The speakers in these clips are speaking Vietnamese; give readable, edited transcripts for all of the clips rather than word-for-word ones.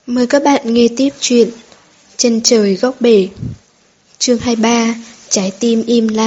Mời các bạn nghe tiếp chuyện Chân trời góc bể. Chương 23. Trái tim im lặng.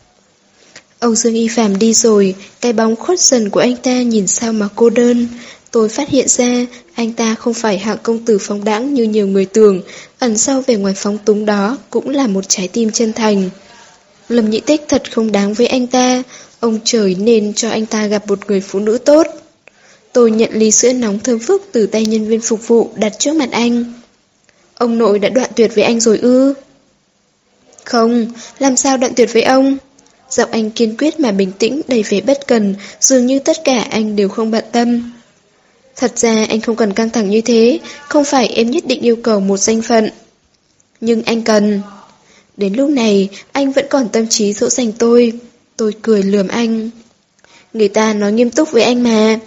Âu Dương Y Phạm đi rồi, cái bóng khuất dần của anh ta nhìn sao mà cô đơn. Tôi phát hiện ra anh ta không phải hạng công tử phóng đãng như nhiều người tưởng, ẩn sau vẻ ngoài phóng túng đó cũng là một trái tim chân thành. Lâm Nhị Tích thật không đáng với anh ta, ông trời nên cho anh ta gặp một người phụ nữ tốt. Tôi nhận ly sữa nóng thơm phức từ tay nhân viên phục vụ đặt trước mặt anh. Ông nội đã đoạn tuyệt với anh rồi ư? Không, làm sao đoạn tuyệt với ông? Giọng anh kiên quyết mà bình tĩnh đầy vẻ bất cần, dường như tất cả anh đều không bận tâm. Thật ra anh không cần căng thẳng như thế, không phải em nhất định yêu cầu một danh phận. Nhưng anh cần. Đến lúc này, anh vẫn còn tâm trí dỗ dành tôi. Tôi cười lườm anh. Người ta nói nghiêm túc với anh mà.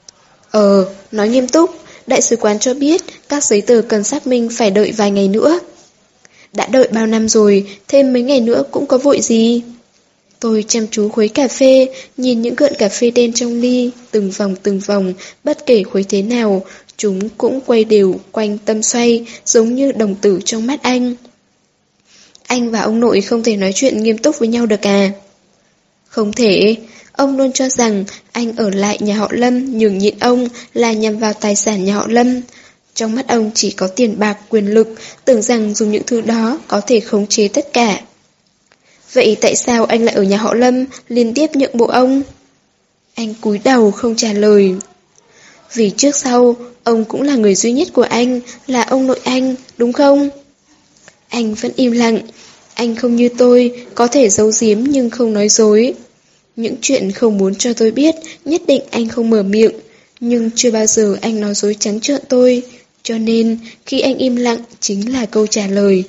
Nói nghiêm túc, đại sứ quán cho biết các giấy tờ cần xác minh phải đợi vài ngày nữa. Đã đợi bao năm rồi, thêm mấy ngày nữa cũng có vội gì. Tôi chăm chú khuấy cà phê, nhìn những gợn cà phê đen trong ly, từng vòng, bất kể khuấy thế nào, chúng cũng quay đều quanh tâm xoay, giống như đồng tử trong mắt anh. Anh và ông nội không thể nói chuyện nghiêm túc với nhau được à? Không thể. Ông luôn cho rằng anh ở lại nhà họ Lâm nhường nhịn ông là nhằm vào tài sản nhà họ Lâm. Trong mắt ông chỉ có tiền bạc, quyền lực, tưởng rằng dùng những thứ đó có thể khống chế tất cả. Vậy tại sao anh lại ở nhà họ Lâm liên tiếp nhượng bộ ông? Anh cúi đầu không trả lời. Vì trước sau, ông cũng là người duy nhất của anh, là ông nội anh, đúng không? Anh vẫn im lặng. Anh không như tôi, có thể giấu giếm nhưng không nói dối. Những chuyện không muốn cho tôi biết, nhất định anh không mở miệng. Nhưng chưa bao giờ anh nói dối trắng trợn tôi. Cho nên, khi anh im lặng chính là câu trả lời.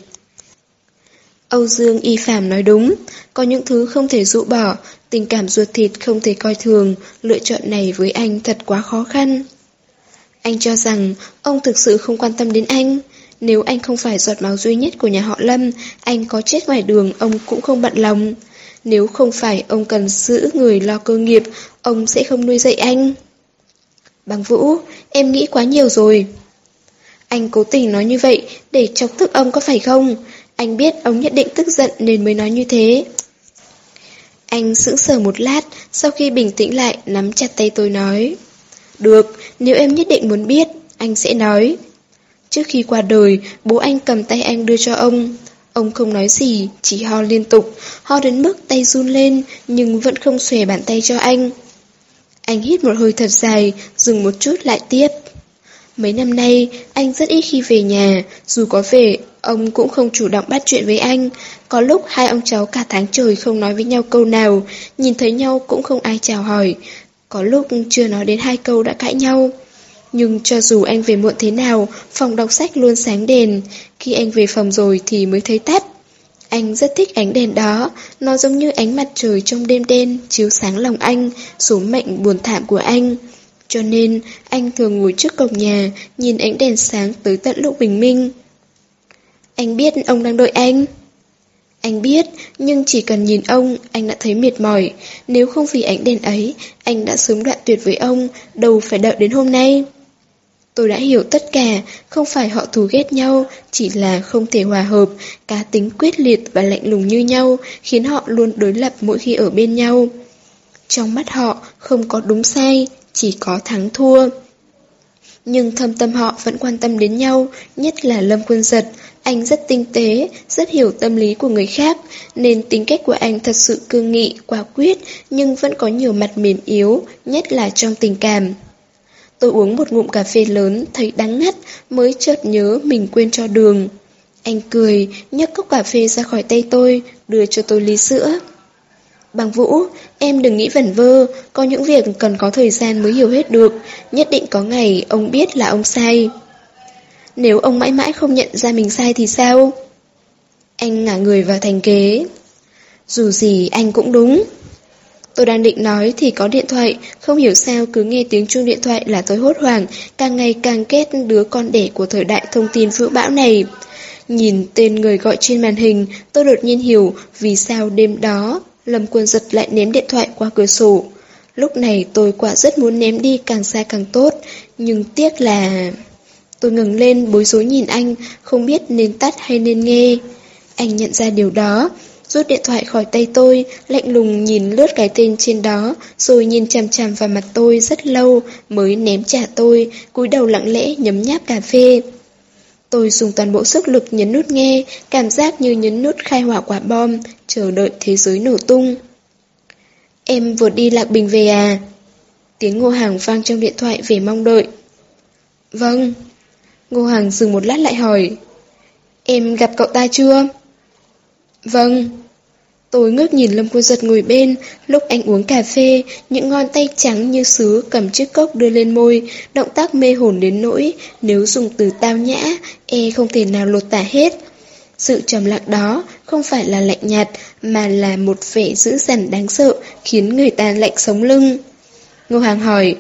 Âu Dương Y Phạm nói đúng. Có những thứ không thể dụ bỏ, tình cảm ruột thịt không thể coi thường. Lựa chọn này với anh thật quá khó khăn. Anh cho rằng ông thực sự không quan tâm đến anh. Nếu anh không phải giọt máu duy nhất của nhà họ Lâm, anh có chết ngoài đường ông cũng không bận lòng. Nếu không phải ông cần giữ người lo cơ nghiệp, ông sẽ không nuôi dạy anh. Bằng Vũ, em nghĩ quá nhiều rồi. Anh cố tình nói như vậy để chọc tức ông có phải không? Anh biết ông nhất định tức giận nên mới nói như thế. Anh sững sờ một lát, sau khi bình tĩnh lại nắm chặt tay tôi nói. Được, nếu em nhất định muốn biết, anh sẽ nói. Trước khi qua đời, bố anh cầm tay anh đưa cho ông. Ông không nói gì, chỉ ho liên tục, ho đến mức tay run lên, nhưng vẫn không xòe bàn tay cho anh. Anh hít một hơi thật dài, dừng một chút lại tiếp. Mấy năm nay, anh rất ít khi về nhà, dù có về, ông cũng không chủ động bắt chuyện với anh. Có lúc hai ông cháu cả tháng trời không nói với nhau câu nào, nhìn thấy nhau cũng không ai chào hỏi. Có lúc chưa nói đến 2 câu đã cãi nhau. Nhưng cho dù anh về muộn thế nào, phòng đọc sách luôn sáng đèn. Khi anh về phòng rồi thì mới thấy tắt. Anh rất thích ánh đèn đó, nó giống như ánh mặt trời trong đêm đen chiếu sáng lòng anh, số mệnh buồn thảm của anh. Cho nên, anh thường ngồi trước cổng nhà, nhìn ánh đèn sáng tới tận lúc bình minh. Anh biết ông đang đợi anh. Anh biết, nhưng chỉ cần nhìn ông, anh đã thấy mệt mỏi. Nếu không vì ánh đèn ấy, anh đã sớm đoạn tuyệt với ông, đâu phải đợi đến hôm nay. Tôi đã hiểu tất cả, không phải họ thù ghét nhau, chỉ là không thể hòa hợp, cá tính quyết liệt và lạnh lùng như nhau, khiến họ luôn đối lập mỗi khi ở bên nhau. Trong mắt họ không có đúng sai, chỉ có thắng thua. Nhưng thâm tâm họ vẫn quan tâm đến nhau, nhất là Lâm Quân Giật. Anh rất tinh tế, rất hiểu tâm lý của người khác, nên tính cách của anh thật sự cương nghị, quả quyết, nhưng vẫn có nhiều mặt mềm yếu, nhất là trong tình cảm. Tôi uống một ngụm cà phê lớn, thấy đắng ngắt, mới chợt nhớ mình quên cho đường. Anh cười, nhấc cốc cà phê ra khỏi tay tôi, đưa cho tôi ly sữa. Bằng Vũ, em đừng nghĩ vẩn vơ, có những việc cần có thời gian mới hiểu hết được, nhất định có ngày ông biết là ông sai. Nếu ông mãi mãi không nhận ra mình sai thì sao? Anh ngả người vào thành ghế. Dù gì anh cũng đúng. Tôi đang định nói thì có điện thoại, không hiểu sao cứ nghe tiếng chuông điện thoại là tôi hốt hoảng, càng ngày càng ghét đứa con đẻ của thời đại thông tin vũ bão này. Nhìn tên người gọi trên màn hình, tôi đột nhiên hiểu vì sao đêm đó Lâm Quân Giật lại ném điện thoại qua cửa sổ. Lúc này tôi quả rất muốn ném đi càng xa càng tốt, nhưng tiếc là... Tôi ngẩng lên bối rối nhìn anh, không biết nên tắt hay nên nghe. Anh nhận ra điều đó, rút điện thoại khỏi tay tôi, lạnh lùng nhìn lướt cái tên trên đó, rồi nhìn chằm chằm vào mặt tôi rất lâu mới ném trả tôi, cúi đầu lặng lẽ nhấm nháp cà phê. Tôi dùng toàn bộ sức lực nhấn nút nghe, cảm giác như nhấn nút khai hỏa quả bom, chờ đợi thế giới nổ tung. Em vừa đi Lạc Bình về à? Tiếng Ngô Hàng vang trong điện thoại vẻ mong đợi. Vâng. Ngô Hàng dừng một lát lại hỏi. Em gặp cậu ta chưa? Vâng. Tôi ngước nhìn Lâm Quân Giật ngồi bên, lúc anh uống cà phê, những ngón tay trắng như sứ cầm chiếc cốc đưa lên môi, động tác mê hồn đến nỗi, nếu dùng từ tao nhã, không thể nào lột tả hết. Sự trầm lặng đó không phải là lạnh nhạt, mà là một vẻ dữ dằn đáng sợ, khiến người ta lạnh sống lưng. Ngô Hàng hỏi.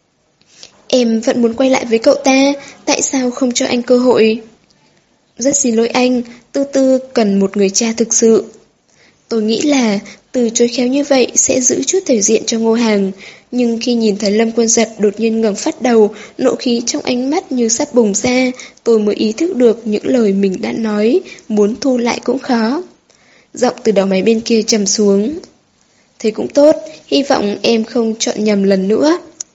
Em vẫn muốn quay lại với cậu ta, tại sao không cho anh cơ hội? Rất xin lỗi anh, Tư Tư cần một người cha thực sự. Tôi nghĩ là từ chối khéo như vậy sẽ giữ chút thể diện cho Ngô Hàng, nhưng khi nhìn thấy Lâm Quân Giật đột nhiên ngẩng phát đầu, nộ khí trong ánh mắt như sắp bùng ra, tôi mới ý thức được những lời mình đã nói, muốn thu lại cũng khó. Giọng từ đầu máy bên kia trầm xuống. Thế cũng tốt, hy vọng em không chọn nhầm lần nữa.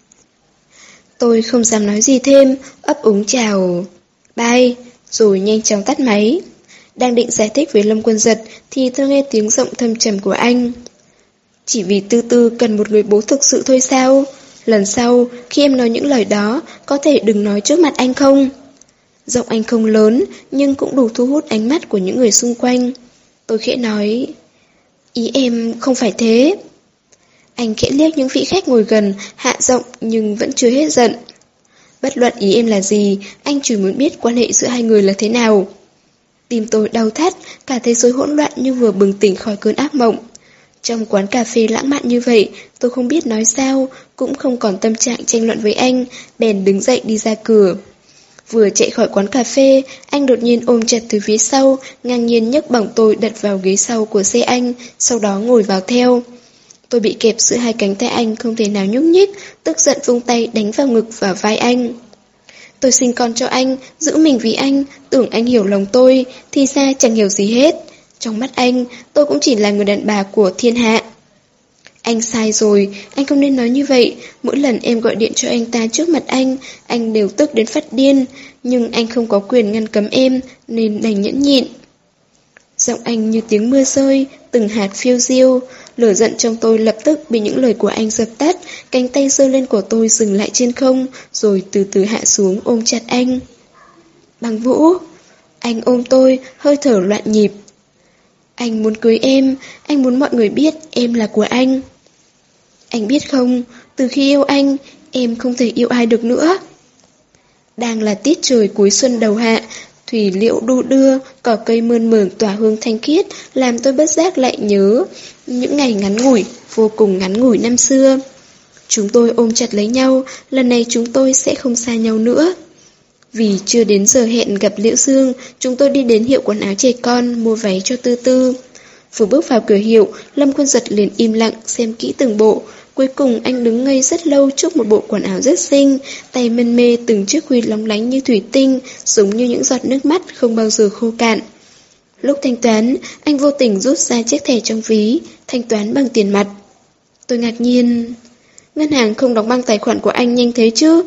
Tôi không dám nói gì thêm, ấp úng chào bye, rồi nhanh chóng tắt máy. Đang định giải thích với Lâm Quân Giật thì tôi nghe tiếng giọng thâm trầm của anh. Chỉ vì Tư Tư cần một người bố thực sự thôi sao? Lần sau, khi em nói những lời đó, có thể đừng nói trước mặt anh không? Giọng anh không lớn, nhưng cũng đủ thu hút ánh mắt của những người xung quanh. Tôi khẽ nói, ý em không phải thế. Anh khẽ liếc những vị khách ngồi gần, hạ giọng nhưng vẫn chưa hết giận. Bất luận ý em là gì, anh chỉ muốn biết quan hệ giữa hai người là thế nào. Tim tôi đau thắt, cả thế giới hỗn loạn như vừa bừng tỉnh khỏi cơn ác mộng. Trong quán cà phê lãng mạn như vậy, tôi không biết nói sao, cũng không còn tâm trạng tranh luận với anh, bèn đứng dậy đi ra cửa. Vừa chạy khỏi quán cà phê, anh đột nhiên ôm chặt từ phía sau, ngang nhiên nhấc bổng tôi đặt vào ghế sau của xe anh, sau đó ngồi vào theo. Tôi bị kẹp giữa hai cánh tay anh không thể nào nhúc nhích, tức giận vung tay đánh vào ngực và vai anh. Tôi sinh con cho anh, giữ mình vì anh, tưởng anh hiểu lòng tôi, thì ra chẳng hiểu gì hết. Trong mắt anh, tôi cũng chỉ là người đàn bà của thiên hạ. Anh sai rồi, anh không nên nói như vậy. Mỗi lần em gọi điện cho anh ta trước mặt anh đều tức đến phát điên. Nhưng anh không có quyền ngăn cấm em, nên đành nhẫn nhịn. Giọng anh như tiếng mưa rơi, từng hạt phiêu diêu. Lửa giận trong tôi lập tức bị những lời của anh dập tắt. Cánh tay giơ lên của tôi dừng lại trên không, rồi từ từ hạ xuống ôm chặt anh. Bằng Vũ. Anh ôm tôi, hơi thở loạn nhịp. Anh muốn cưới em, anh muốn mọi người biết em là của anh. Anh biết không, từ khi yêu anh, em không thể yêu ai được nữa. Đang là tiết trời cuối xuân đầu hạ, thủy liễu đu đưa, cỏ cây mơn mởn tỏa hương thanh khiết, làm tôi bất giác lại nhớ những ngày ngắn ngủi, vô cùng ngắn ngủi năm xưa. Chúng tôi ôm chặt lấy nhau, lần này chúng tôi sẽ không xa nhau nữa. Vì chưa đến giờ hẹn gặp Liễu Dương, chúng tôi đi đến hiệu quần áo trẻ con, mua váy cho Tư Tư. Vừa bước vào cửa hiệu, Lâm Quân Giật liền im lặng xem kỹ từng bộ. Cuối cùng anh đứng ngây rất lâu trước một bộ quần áo rất xinh, tay mân mê từng chiếc huy lóng lánh như thủy tinh, giống như những giọt nước mắt không bao giờ khô cạn. Lúc thanh toán, anh vô tình rút ra chiếc thẻ trong ví, thanh toán bằng tiền mặt. Tôi ngạc nhiên, ngân hàng không đóng băng tài khoản của anh nhanh thế chứ?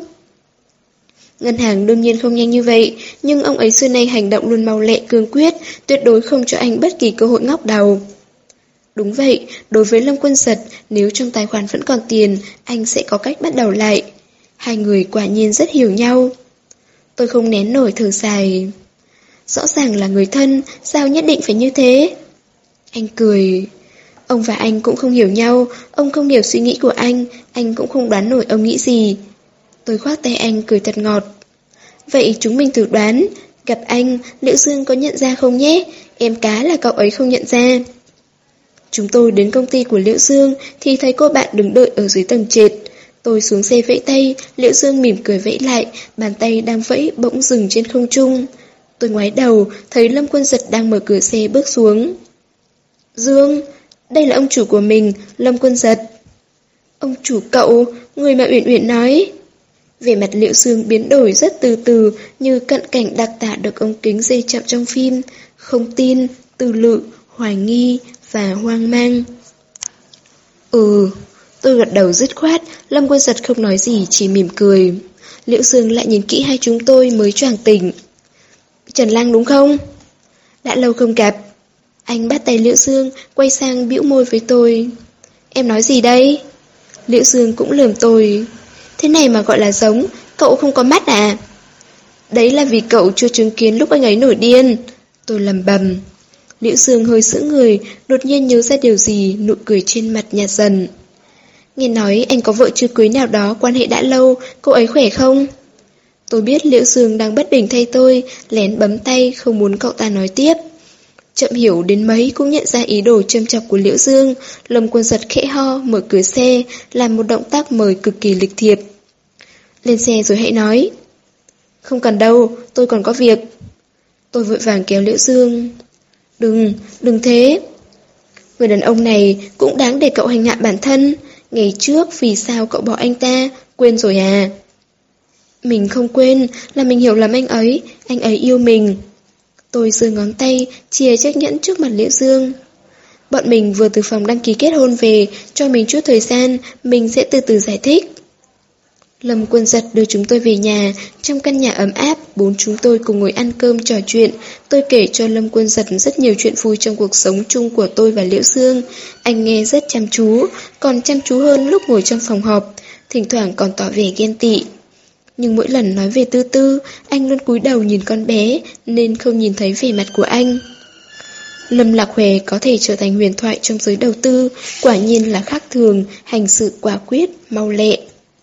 Ngân hàng đương nhiên không nhanh như vậy, nhưng ông ấy xưa nay hành động luôn mau lẹ cương quyết, tuyệt đối không cho anh bất kỳ cơ hội ngóc đầu. Đúng vậy, đối với Lâm Quân Giật, nếu trong tài khoản vẫn còn tiền, anh sẽ có cách bắt đầu lại. Hai người quả nhiên rất hiểu nhau. Tôi không nén nổi thở dài. Rõ ràng là người thân, sao nhất định phải như thế? Anh cười. Ông và anh cũng không hiểu nhau, ông không hiểu suy nghĩ của anh cũng không đoán nổi ông nghĩ gì. Tôi khoác tay anh cười thật ngọt. Vậy chúng mình thử đoán, gặp anh, Liễu Dương có nhận ra không nhé? Em cá là cậu ấy không nhận ra. Chúng tôi đến công ty của Liễu Dương thì thấy cô bạn đứng đợi ở dưới tầng trệt. Tôi xuống xe vẫy tay, Liễu Dương mỉm cười vẫy lại, bàn tay đang vẫy bỗng dừng trên không trung. Tôi ngoái đầu, thấy Lâm Quân Giật đang mở cửa xe bước xuống. Dương, đây là ông chủ của mình, Lâm Quân Giật. Ông chủ cậu, người mà Uyển Uyển nói. Vẻ mặt Liễu Sương biến đổi rất từ từ, như cận cảnh đặc tả được ống kính dây chậm trong phim. Không tin, tư lự, hoài nghi và hoang mang. Tôi gật đầu dứt khoát, Lâm Quân Giật không nói gì, chỉ mỉm cười. Liễu Sương lại nhìn kỹ hai chúng tôi mới choàng tỉnh. Trần Lăng đúng không? Đã lâu không gặp. Anh bắt tay Liễu Sương, quay sang bĩu môi với tôi. Em nói gì đây? Liễu Sương cũng lườm tôi. Thế này mà gọi là giống, cậu không có mắt à? Đấy là vì cậu chưa chứng kiến lúc anh ấy nổi điên. Tôi lầm bầm. Liễu Sương hơi sững người, đột nhiên nhớ ra điều gì, nụ cười trên mặt nhạt dần. Nghe nói anh có vợ chưa cưới nào đó, quan hệ đã lâu, cô ấy khỏe không? Tôi biết Liễu Sương đang bất bình thay tôi, lén bấm tay, không muốn cậu ta nói tiếp. Chậm hiểu đến mấy cũng nhận ra ý đồ châm chọc của Liễu Dương. Lâm Quân Giật khẽ ho, mở cửa xe, làm một động tác mời cực kỳ lịch thiệp. Lên xe rồi hãy nói. Không cần đâu, tôi còn có việc. Tôi vội vàng kéo Liễu Dương. Đừng thế. Người đàn ông này cũng đáng để cậu hành hạ bản thân. Ngày trước vì sao cậu bỏ anh ta, quên rồi à? Mình không quên, là mình hiểu lầm anh ấy yêu mình. Tôi giơ ngón tay, chìa chiếc nhẫn trước mặt Liễu Dương. Bọn mình vừa từ phòng đăng ký kết hôn về, cho mình chút thời gian, mình sẽ từ từ giải thích. Lâm Quân Giật đưa chúng tôi về nhà, trong căn nhà ấm áp, bốn chúng tôi cùng ngồi ăn cơm trò chuyện. Tôi kể cho Lâm Quân Giật rất nhiều chuyện vui trong cuộc sống chung của tôi và Liễu Dương. Anh nghe rất chăm chú, còn chăm chú hơn lúc ngồi trong phòng họp, thỉnh thoảng còn tỏ vẻ ghen tị. Nhưng mỗi lần nói về Tư Tư, anh luôn cúi đầu nhìn con bé, nên không nhìn thấy vẻ mặt của anh. Lâm Lạc Huệ có thể trở thành huyền thoại trong giới đầu tư, quả nhiên là khác thường, hành sự quả quyết, mau lẹ.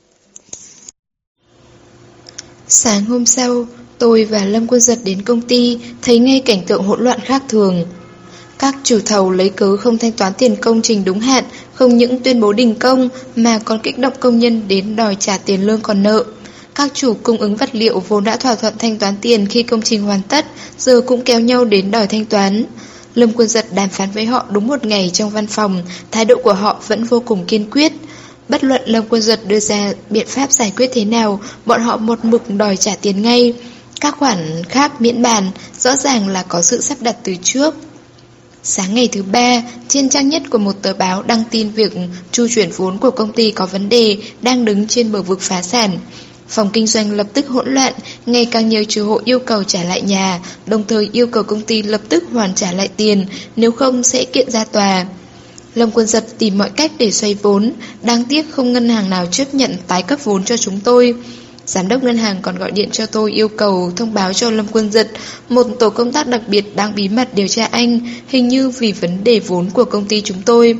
Sáng hôm sau, tôi và Lâm Quân Giật đến công ty, thấy ngay cảnh tượng hỗn loạn khác thường. Các chủ thầu lấy cớ không thanh toán tiền công trình đúng hạn, không những tuyên bố đình công mà còn kích động công nhân đến đòi trả tiền lương còn nợ. Các chủ cung ứng vật liệu vốn đã thỏa thuận thanh toán tiền khi công trình hoàn tất, giờ cũng kéo nhau đến đòi thanh toán. Lâm Quân Giật đàm phán với họ đúng một ngày trong văn phòng, thái độ của họ vẫn vô cùng kiên quyết. Bất luận Lâm Quân Giật đưa ra biện pháp giải quyết thế nào, bọn họ một mực đòi trả tiền ngay. Các khoản khác miễn bàn, rõ ràng là có sự sắp đặt từ trước. Sáng ngày thứ ba, trên trang nhất của một tờ báo đăng tin việc chu chuyển vốn của công ty có vấn đề, đang đứng trên bờ vực phá sản. Phòng kinh doanh lập tức hỗn loạn, ngày càng nhiều chủ hộ yêu cầu trả lại nhà, đồng thời yêu cầu công ty lập tức hoàn trả lại tiền, nếu không sẽ kiện ra tòa. Lâm Quân Giật tìm mọi cách để xoay vốn, đáng tiếc không ngân hàng nào chấp nhận tái cấp vốn cho chúng tôi. Giám đốc ngân hàng còn gọi điện cho tôi yêu cầu thông báo cho Lâm Quân Giật, một tổ công tác đặc biệt đang bí mật điều tra anh, hình như vì vấn đề vốn của công ty chúng tôi.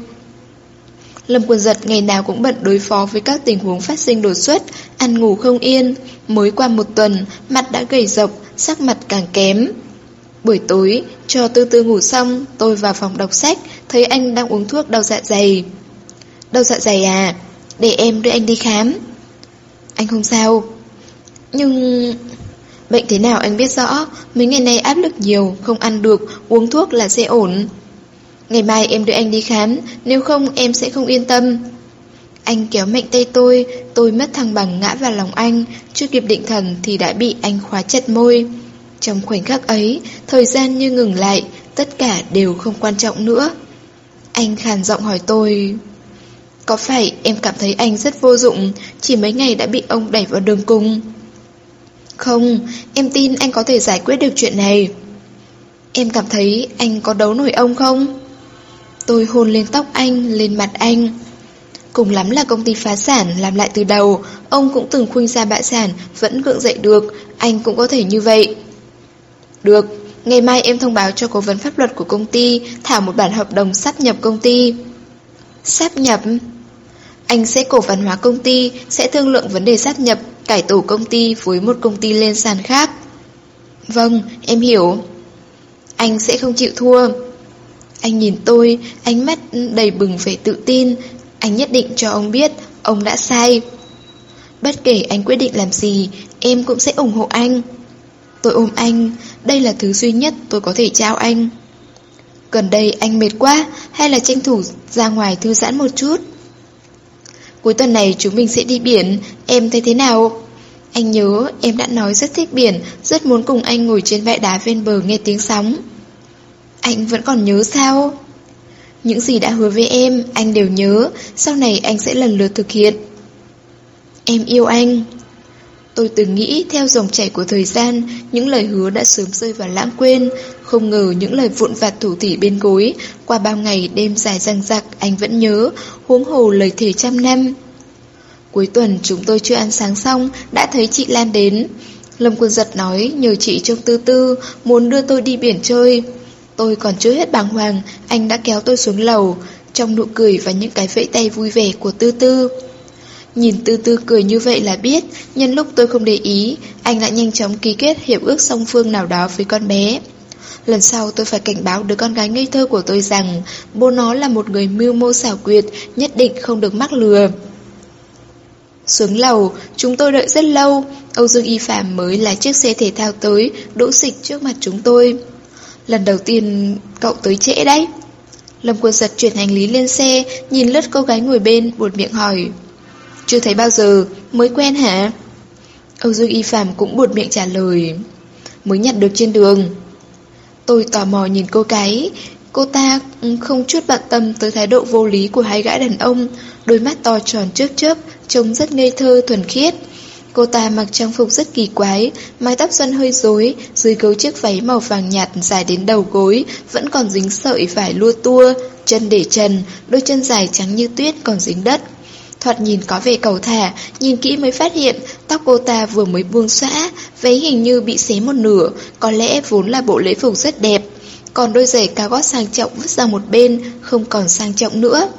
Lâm Quân Giật ngày nào cũng bận đối phó với các tình huống phát sinh đột xuất, ăn ngủ không yên. Mới qua một tuần, mặt đã gầy rộc, sắc mặt càng kém. Buổi tối, cho Tư Tư ngủ xong, tôi vào phòng đọc sách, thấy anh đang uống thuốc đau dạ dày. Đau dạ dày à? Để em đưa anh đi khám. Anh không sao. Nhưng... Bệnh thế nào anh biết rõ, mấy ngày nay áp lực nhiều, không ăn được, uống thuốc là sẽ ổn. Ngày mai em đưa anh đi khám, nếu không em sẽ không yên tâm. Anh kéo mạnh tay tôi mất thăng bằng ngã vào lòng anh, chưa kịp định thần thì đã bị anh khóa chặt môi. Trong khoảnh khắc ấy, thời gian như ngừng lại, tất cả đều không quan trọng nữa. Anh khàn giọng hỏi tôi, có phải em cảm thấy anh rất vô dụng, chỉ mấy ngày đã bị ông đẩy vào đường cùng? Không, em tin anh có thể giải quyết được chuyện này. Em cảm thấy anh có đấu nổi ông không? Tôi hôn lên tóc anh, lên mặt anh. Cùng lắm là công ty phá sản, làm lại từ đầu. Ông cũng từng khuynh ra bại sản, vẫn gượng dậy được. Anh cũng có thể như vậy. Được, ngày mai em thông báo cho cố vấn pháp luật của công ty, thảo một bản hợp đồng sáp nhập công ty. Sáp nhập? Anh sẽ cổ phần hóa công ty, sẽ thương lượng vấn đề sáp nhập, cải tổ công ty với một công ty lên sàn khác. Vâng, em hiểu. Anh sẽ không chịu thua. Anh nhìn tôi, ánh mắt đầy bừng vẻ tự tin. Anh nhất định cho ông biết, ông đã sai. Bất kể anh quyết định làm gì, em cũng sẽ ủng hộ anh. Tôi ôm anh, đây là thứ duy nhất tôi có thể trao anh. Gần đây anh mệt quá, hay là tranh thủ ra ngoài thư giãn một chút? Cuối tuần này chúng mình sẽ đi biển, em thấy thế nào? Anh nhớ em đã nói rất thích biển, rất muốn cùng anh ngồi trên bãi đá ven bờ nghe tiếng sóng. Anh vẫn còn nhớ sao? Những gì đã hứa với em, anh đều nhớ, sau này anh sẽ lần lượt thực hiện. Em yêu anh. Tôi từng nghĩ theo dòng chảy của thời gian, những lời hứa đã sớm rơi vào lãng quên. Không ngờ những lời vụn vặt thủ thỉ bên gối, qua bao ngày đêm dài dằng dặc anh vẫn nhớ, huống hồ lời thề trăm năm. Cuối tuần chúng tôi chưa ăn sáng xong, đã thấy chị Lan đến. Lâm Quân Giật nói nhờ chị trông Tư Tư, muốn đưa tôi đi biển chơi. Tôi còn chưa hết bàng hoàng, anh đã kéo tôi xuống lầu, trong nụ cười và những cái vẫy tay vui vẻ của Tư Tư. Nhìn Tư Tư cười như vậy là biết, nhân lúc tôi không để ý, anh đã nhanh chóng ký kết hiệp ước song phương nào đó với con bé. Lần sau tôi phải cảnh báo đứa con gái ngây thơ của tôi rằng bố nó là một người mưu mô xảo quyệt, nhất định không được mắc lừa. Xuống lầu, chúng tôi đợi rất lâu, Âu Dương Y Phạm mới lái chiếc xe thể thao tới, đỗ xịch trước mặt chúng tôi. Lần đầu tiên cậu tới trễ đấy. Lâm Quân Giật chuyển hành lý lên xe, nhìn lướt cô gái ngồi bên, buột miệng hỏi. Chưa thấy bao giờ, mới quen hả? Âu Dương Y Phạm cũng buột miệng trả lời. Mới nhặt được trên đường. Tôi tò mò nhìn cô gái. Cô ta không chút bận tâm tới thái độ vô lý của hai gã đàn ông, đôi mắt to tròn chớp chớp, trông rất ngây thơ thuần khiết. Cô ta mặc trang phục rất kỳ quái, mái tóc xoăn hơi rối, dưới gấu chiếc váy màu vàng nhạt dài đến đầu gối, vẫn còn dính sợi vải lua tua, chân để trần, đôi chân dài trắng như tuyết còn dính đất. Thoạt nhìn có vẻ cầu thả, nhìn kỹ mới phát hiện tóc cô ta vừa mới buông xõa, váy hình như bị xé một nửa, có lẽ vốn là bộ lễ phục rất đẹp. Còn đôi giày cao gót sang trọng vứt sang một bên, không còn sang trọng nữa.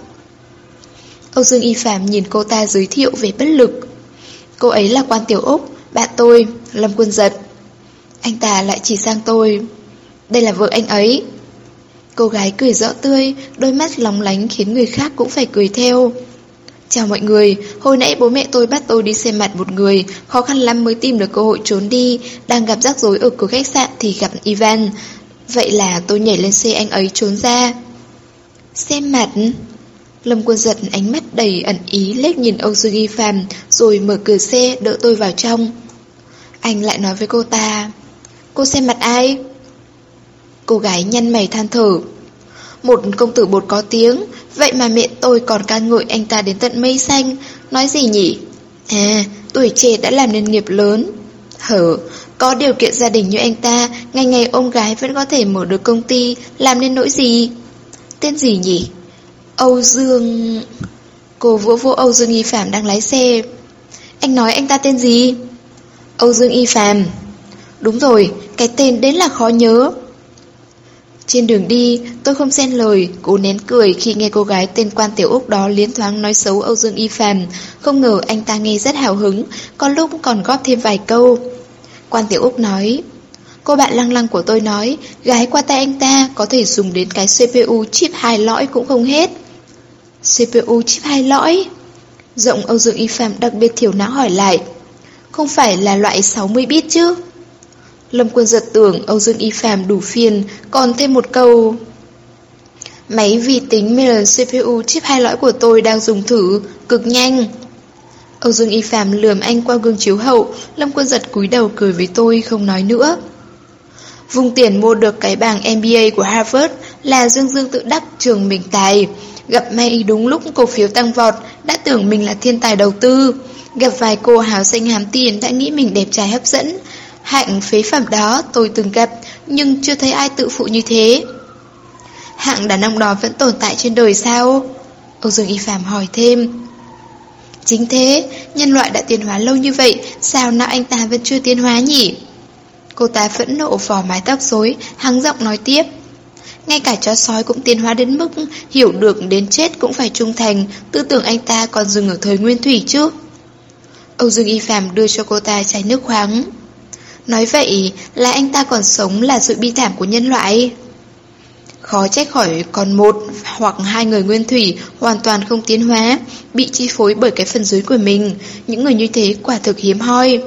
Âu Dương Y Phạm nhìn cô ta giới thiệu về bất lực. Cô ấy là Quan Tiểu Úc, bạn tôi, Lâm Quân Giật. Anh ta lại chỉ sang tôi. Đây là vợ anh ấy. Cô gái cười rõ tươi, đôi mắt lóng lánh khiến người khác cũng phải cười theo. Chào mọi người, hồi nãy bố mẹ tôi bắt tôi đi xem mặt một người, khó khăn lắm mới tìm được cơ hội trốn đi, đang gặp rắc rối ở cửa khách sạn thì gặp Ivan. Vậy là tôi nhảy lên xe anh ấy trốn ra. Xem mặt? Lâm Quân Giật ánh mắt đầy ẩn ý liếc nhìn Âu Dương Y Phạm, rồi mở cửa xe đỡ tôi vào trong. Anh lại nói với cô ta. Cô xem mặt ai? Cô gái nhăn mày than thở. Một công tử bột có tiếng, vậy mà mẹ tôi còn ca ngợi anh ta đến tận mây xanh. Nói gì nhỉ? À, tuổi trẻ đã làm nên nghiệp lớn. Có điều kiện gia đình như anh ta, ngày ngày ôm gái vẫn có thể mở được công ty, làm nên nỗi gì? Tên gì nhỉ? Âu Dương... Cô vỗ vỗ Âu Dương Y Phạm đang lái xe. Anh nói anh ta tên gì? Âu Dương Y Phạm. Đúng rồi, cái tên đến là khó nhớ. Trên đường đi, tôi không xen lời, cố nén cười khi nghe cô gái tên Quan Tiểu Úc đó liến thoáng nói xấu Âu Dương Y Phạm. Không ngờ anh ta nghe rất hào hứng, có lúc còn góp thêm vài câu. Quan Tiểu Úc nói, cô bạn lăng lăng của tôi nói, gái qua tay anh ta có thể dùng đến cái CPU chip 2 lõi cũng không hết. CPU chip 2 lõi? Giọng Âu Dương Y Phạm đặc biệt thiểu não hỏi lại. Không phải là loại 60 bit chứ? Lâm Quân Giật tưởng Âu Dương Y Phạm đủ phiền, còn thêm một câu. Máy vi tính Milan CPU chip 2 lõi của tôi đang dùng thử, cực nhanh. Âu Dương Y Phạm lườm anh qua gương chiếu hậu, Lâm Quân Giật cúi đầu cười với tôi không nói nữa. Vùng tiền mua được cái bảng MBA của Harvard là Dương Dương tự đắc trường mình tài. Gặp may đúng lúc cổ phiếu tăng vọt, đã tưởng mình là thiên tài đầu tư. Gặp vài cô háo xanh hám tiền đã nghĩ mình đẹp trai hấp dẫn. Hạng phế phẩm đó tôi từng gặp, nhưng chưa thấy ai tự phụ như thế. Hạng đàn ông đó vẫn tồn tại trên đời sao? Âu Dương Y Phạm hỏi thêm. Chính thế, nhân loại đã tiến hóa lâu như vậy, sao nào anh ta vẫn chưa tiến hóa nhỉ? Cô ta phẫn nộ vò mái tóc rối, hắng giọng nói tiếp. Ngay cả chó sói cũng tiến hóa đến mức hiểu được đến chết cũng phải trung thành, tư tưởng anh ta còn dừng ở thời nguyên thủy chứ. Âu Dương Y Phạm đưa cho cô ta chai nước khoáng. Nói vậy là anh ta còn sống là sự bi thảm của nhân loại. Khó trách khỏi còn một hoặc hai người nguyên thủy hoàn toàn không tiến hóa, bị chi phối bởi cái phần dưới của mình. Những người như thế quả thực hiếm hoi.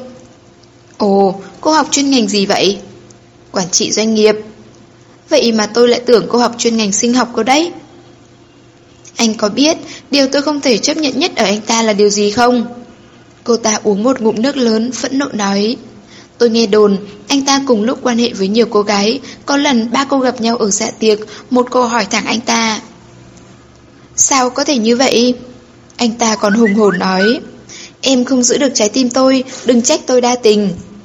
Ồ, cô học chuyên ngành gì vậy? Quản trị doanh nghiệp. Vậy mà tôi lại tưởng cô học chuyên ngành sinh học cơ đấy. Anh có biết điều tôi không thể chấp nhận nhất ở anh ta là điều gì không? Cô ta uống một ngụm nước lớn, phẫn nộ nói. Tôi nghe đồn, anh ta cùng lúc quan hệ với nhiều cô gái, có lần 3 cô gặp nhau ở dạ tiệc, một cô hỏi thẳng anh ta. Sao có thể như vậy? Anh ta còn hùng hồn nói. Em không giữ được trái tim tôi, đừng trách tôi đa tình.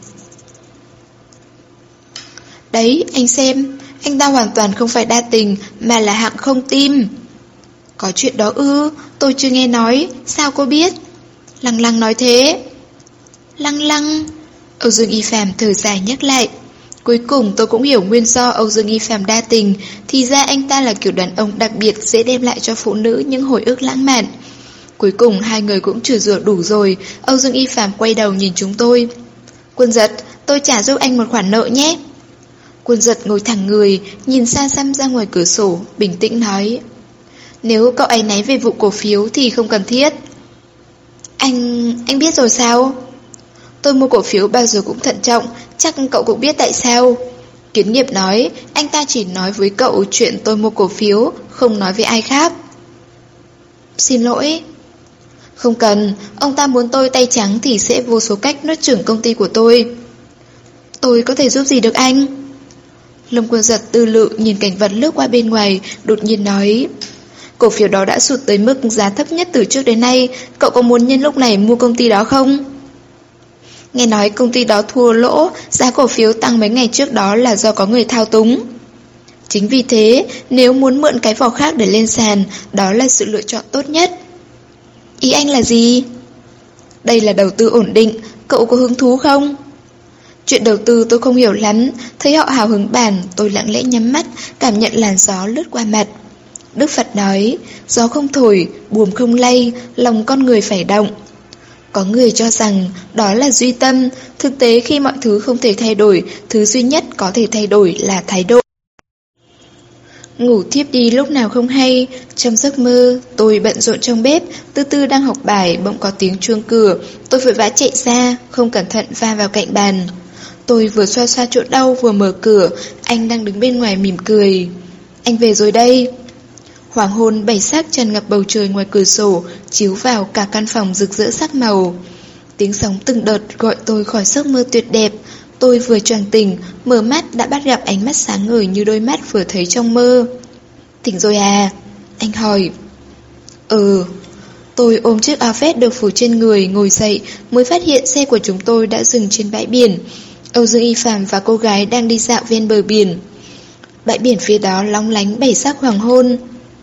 Đấy, anh xem, anh ta hoàn toàn không phải đa tình, mà là hạng không tim. Có chuyện đó ư, tôi chưa nghe nói, sao cô biết? Lăng Lăng nói thế. Lăng Lăng. Âu Dương Y Phạm thở dài nhắc lại. Cuối cùng tôi cũng hiểu nguyên do Âu Dương Y Phạm đa tình. Thì ra anh ta là kiểu đàn ông đặc biệt dễ đem lại cho phụ nữ những hồi ức lãng mạn. Cuối cùng hai người cũng chửi rủa đủ rồi. Âu Dương Y Phạm quay đầu nhìn chúng tôi. Quân Giật, tôi trả giúp anh một khoản nợ nhé. Quân Giật ngồi thẳng người, nhìn xa xăm ra ngoài cửa sổ, bình tĩnh nói. Nếu cậu áy náy về vụ cổ phiếu thì không cần thiết. Anh biết rồi sao? Tôi mua cổ phiếu bao giờ cũng thận trọng, chắc cậu cũng biết tại sao. Kiến Nghiệp nói, anh ta chỉ nói với cậu chuyện tôi mua cổ phiếu, không nói với ai khác. Xin lỗi. Không cần, ông ta muốn tôi tay trắng thì sẽ vô số cách nuốt chửng công ty của tôi. Tôi có thể giúp gì được anh? Lâm Quân Giật tư lự nhìn cảnh vật lướt qua bên ngoài, đột nhiên nói. Cổ phiếu đó đã sụt tới mức giá thấp nhất từ trước đến nay, cậu có muốn nhân lúc này mua công ty đó không? Nghe nói công ty đó thua lỗ, giá cổ phiếu tăng mấy ngày trước đó là do có người thao túng. Chính vì thế, nếu muốn mượn cái vỏ khác để lên sàn, đó là sự lựa chọn tốt nhất. Ý anh là gì? Đây là đầu tư ổn định, cậu có hứng thú không? Chuyện đầu tư tôi không hiểu lắm, thấy họ hào hứng bàn, tôi lặng lẽ nhắm mắt, cảm nhận làn gió lướt qua mặt. Đức Phật nói, gió không thổi, buồm không lay, lòng con người phải động. Có người cho rằng đó là duy tâm, thực tế khi mọi thứ không thể thay đổi, thứ duy nhất có thể thay đổi là thái độ. Ngủ thiếp đi lúc nào không hay, trong giấc mơ, tôi bận rộn trong bếp, từ từ đang học bài, bỗng có tiếng chuông cửa, tôi vội vã chạy ra, không cẩn thận va vào cạnh bàn. Tôi vừa xoa xoa chỗ đau vừa mở cửa, anh đang đứng bên ngoài mỉm cười. Anh về rồi đây. Hoàng hôn bảy sắc tràn ngập bầu trời ngoài cửa sổ, chiếu vào cả căn phòng rực rỡ sắc màu. Tiếng sóng từng đợt gọi tôi khỏi giấc mơ tuyệt đẹp. Tôi vừa choàng tỉnh, mở mắt đã bắt gặp ánh mắt sáng ngời như đôi mắt vừa thấy trong mơ. Tỉnh rồi à? Anh hỏi. Tôi ôm chiếc áo vest được phủ trên người, ngồi dậy, mới phát hiện xe của chúng tôi đã dừng trên bãi biển. Âu Dương Y Phạm và cô gái đang đi dạo ven bờ biển. Bãi biển phía đó lóng lánh bảy sắc hoàng hôn.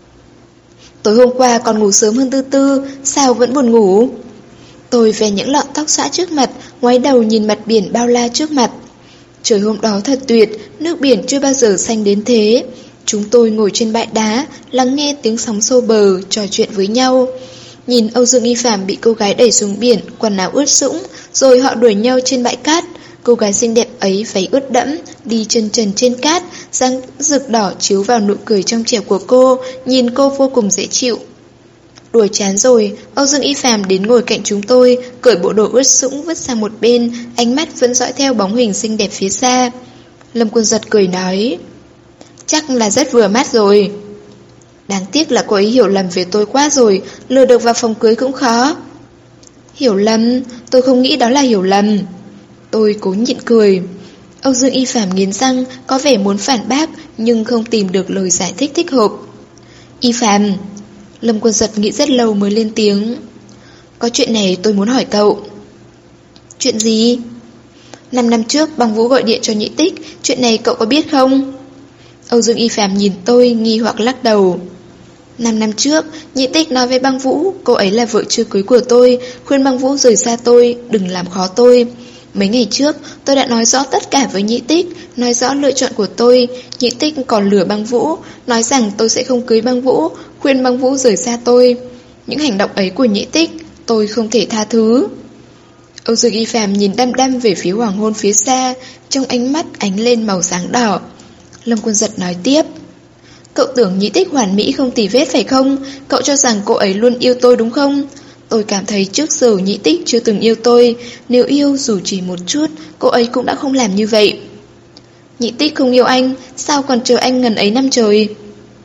Tối hôm qua còn ngủ sớm hơn Tư Tư, sao vẫn buồn ngủ? Tôi về những lọn tóc xõa trước mặt, ngoái đầu nhìn mặt biển bao la trước mặt. Trời hôm đó thật tuyệt, nước biển chưa bao giờ xanh đến thế. Chúng tôi ngồi trên bãi đá, lắng nghe tiếng sóng xô bờ, trò chuyện với nhau. Nhìn Âu Dương Y Phạm bị cô gái đẩy xuống biển, quần áo ướt sũng, rồi họ đuổi nhau trên bãi cát. Cô gái xinh đẹp ấy váy ướt đẫm, đi chân trần trên cát, dáng rực đỏ chiếu vào nụ cười trong trẻo của cô, nhìn cô vô cùng dễ chịu. Đùa chán rồi, Âu Dương Y Phạm đến ngồi cạnh chúng tôi, cởi bộ đồ ướt sũng vứt sang một bên, ánh mắt vẫn dõi theo bóng hình xinh đẹp phía xa. Lâm Quân Giật cười nói, chắc là rất vừa mắt rồi. Đáng tiếc là cô ấy hiểu lầm về tôi quá rồi, lừa được vào phòng cưới cũng khó. Hiểu lầm? Tôi không nghĩ đó là hiểu lầm. Tôi cố nhịn cười. Âu Dương Y Phạm nghiến răng, có vẻ muốn phản bác, nhưng không tìm được lời giải thích thích hợp. Y Phạm. Lâm Quân Giật nghĩ rất lâu mới lên tiếng. Có chuyện này tôi muốn hỏi cậu. Chuyện gì? 5 năm trước Băng Vũ gọi điện cho Nhị Tích, chuyện này cậu có biết không? Âu Dương Y Phạm nhìn tôi nghi hoặc lắc đầu. 5 năm trước, Nhị Tích nói với Băng Vũ, cô ấy là vợ chưa cưới của tôi, khuyên Băng Vũ rời xa tôi, đừng làm khó tôi. Mấy ngày trước, tôi đã nói rõ tất cả với Nhị Tích, nói rõ lựa chọn của tôi. Nhị Tích còn lừa Băng Vũ, nói rằng tôi sẽ không cưới Băng Vũ, khuyên Băng Vũ rời xa tôi. Những hành động ấy của Nhị Tích, tôi không thể tha thứ. Âu Dương Y Phạm nhìn đăm đăm về phía hoàng hôn phía xa, trong ánh mắt ánh lên màu sáng đỏ. Lâm Quân Giật nói tiếp. Cậu tưởng Nhị Tích hoàn mỹ không tì vết phải không? Cậu cho rằng cô ấy luôn yêu tôi đúng không? Tôi cảm thấy trước giờ Nhị Tích chưa từng yêu tôi. Nếu yêu dù chỉ một chút, cô ấy cũng đã không làm như vậy. Nhị Tích không yêu anh, sao còn chờ anh ngần ấy năm trời?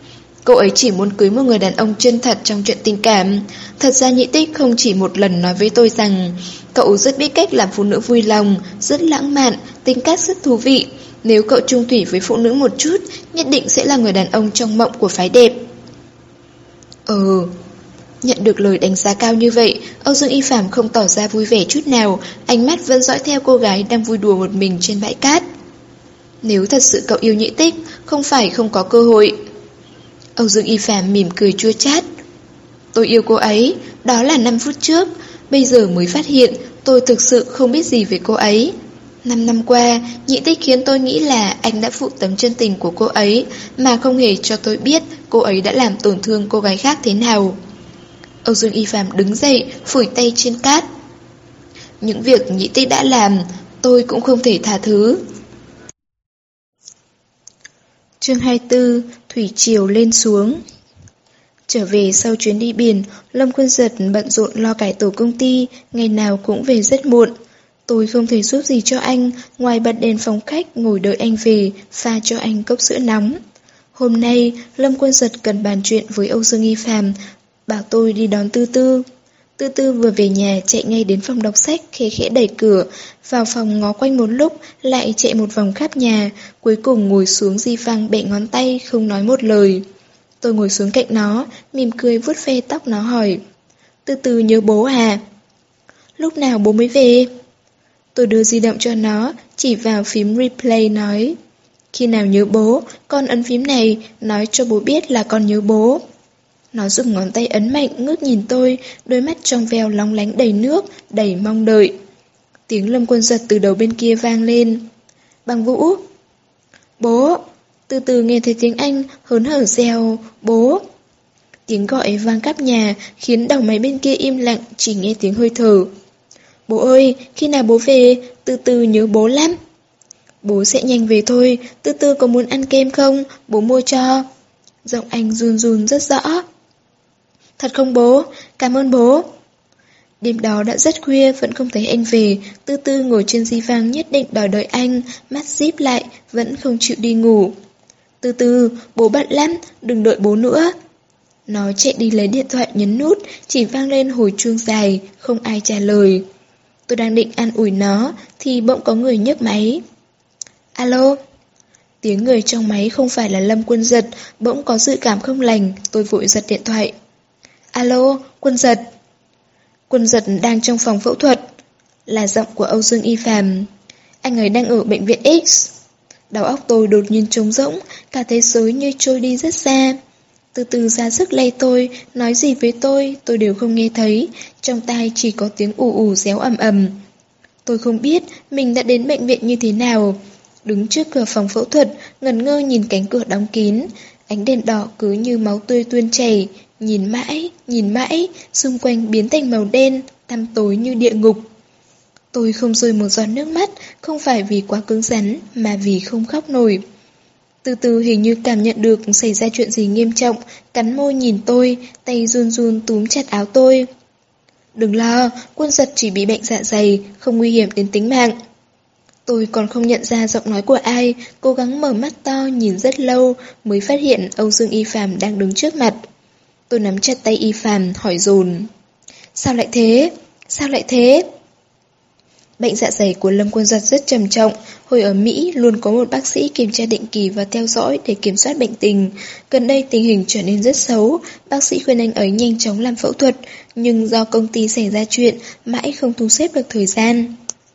Cậu ấy chỉ muốn cưới một người đàn ông chân thật trong chuyện tình cảm. Thật ra Nhị Tích không chỉ một lần nói với tôi rằng cậu rất biết cách làm phụ nữ vui lòng, rất lãng mạn, tính cách rất thú vị. Nếu cậu chung thủy với phụ nữ một chút, nhất định sẽ là người đàn ông trong mộng của phái đẹp. Nhận được lời đánh giá cao như vậy, Âu Dương Y Phạm không tỏ ra vui vẻ chút nào, ánh mắt vẫn dõi theo cô gái đang vui đùa một mình trên bãi cát. Nếu thật sự cậu yêu Nhị Tích, không phải không có cơ hội. Âu Dương Y Phạm mỉm cười chua chát. Tôi yêu cô ấy, đó là 5 phút trước, bây giờ mới phát hiện tôi thực sự không biết gì về cô ấy. 5 năm qua, Nhị Tích khiến tôi nghĩ là anh đã phụ tấm chân tình của cô ấy, mà không hề cho tôi biết cô ấy đã làm tổn thương cô gái khác thế nào. Âu Dương Y Phạm đứng dậy, phủi tay trên cát. Những việc Nhị Tích đã làm, tôi cũng không thể tha thứ. Chương 24, Thủy triều lên xuống. Trở về sau chuyến đi biển, Lâm Quân Giật bận rộn lo cải tổ công ty, ngày nào cũng về rất muộn. Tôi không thể giúp gì cho anh, ngoài bật đèn phòng khách ngồi đợi anh về, pha cho anh cốc sữa nóng. Hôm nay, Lâm Quân Giật cần bàn chuyện với Âu Dương Y Phạm, bảo tôi đi đón Tư Tư. Tư Tư vừa về nhà chạy ngay đến phòng đọc sách, khẽ khẽ đẩy cửa, vào phòng ngó quanh một lúc, lại chạy một vòng khắp nhà, cuối cùng ngồi xuống di văng bẹ ngón tay, không nói một lời. Tôi ngồi xuống cạnh nó, mỉm cười vuốt ve tóc nó hỏi. Tư Tư nhớ bố à? Lúc nào bố mới về? Tôi đưa di động cho nó, chỉ vào phím replay nói. Khi nào nhớ bố, con ấn phím này, nói cho bố biết là con nhớ bố. Nó dùng ngón tay ấn mạnh ngước nhìn tôi, đôi mắt trong veo lóng lánh đầy nước, đầy mong đợi. Tiếng Lâm Quân Giật từ đầu bên kia vang lên. Bằng Vũ. Bố. Từ từ nghe thấy tiếng Anh, hớn hở reo. Bố. Tiếng gọi vang khắp nhà, khiến đầu máy bên kia im lặng, chỉ nghe tiếng hơi thở. Bố ơi, khi nào bố về, Từ từ nhớ bố lắm. Bố sẽ nhanh về thôi, Từ từ có muốn ăn kem không, bố mua cho. Giọng anh run run rất rõ. Thật không bố, cảm ơn bố. Đêm đó đã rất khuya, vẫn không thấy anh về. Tư Tư ngồi trên di vang nhất định đòi đợi anh, mắt díp lại, vẫn không chịu đi ngủ. Tư Tư, bố bận lắm, đừng đợi bố nữa. Nó chạy đi lấy điện thoại nhấn nút, chỉ vang lên hồi chuông dài, không ai trả lời. Tôi đang định an ủi nó, thì bỗng có người nhấc máy. Alo? Tiếng người trong máy không phải là Lâm Quân Giật, bỗng có dự cảm không lành, tôi vội giật điện thoại. Alo, Quân Giật. Quân Giật đang trong phòng phẫu thuật. Là giọng của Âu Dương Y Phạm. Anh ấy đang ở bệnh viện X. Đầu óc tôi đột nhiên trống rỗng, cả thế giới như trôi đi rất xa. Từ từ ra sức lay tôi, nói gì với tôi đều không nghe thấy, trong tai chỉ có tiếng ù ù réo ầm ầm. Tôi không biết mình đã đến bệnh viện như thế nào. Đứng trước cửa phòng phẫu thuật, ngẩn ngơ nhìn cánh cửa đóng kín, ánh đèn đỏ cứ như máu tươi tuôn chảy, nhìn mãi, xung quanh biến thành màu đen, tăm tối như địa ngục. Tôi không rơi một giọt nước mắt, không phải vì quá cứng rắn, mà vì không khóc nổi. Từ từ hình như cảm nhận được xảy ra chuyện gì nghiêm trọng, cắn môi nhìn tôi, tay run run túm chặt áo tôi. Đừng lo, Quân Giật chỉ bị bệnh dạ dày, không nguy hiểm đến tính mạng. Tôi còn không nhận ra giọng nói của ai, cố gắng mở mắt to nhìn rất lâu mới phát hiện Âu Dương Y Phạm đang đứng trước mặt. Tôi nắm chặt tay Y Phạm hỏi dồn. Sao lại thế? Sao lại thế? Bệnh dạ dày của Lâm Quân Giật rất trầm trọng, hồi ở Mỹ luôn có một bác sĩ kiểm tra định kỳ và theo dõi để kiểm soát bệnh tình. Gần đây tình hình trở nên rất xấu, bác sĩ khuyên anh ấy nhanh chóng làm phẫu thuật, nhưng do công ty xảy ra chuyện, mãi không thu xếp được thời gian.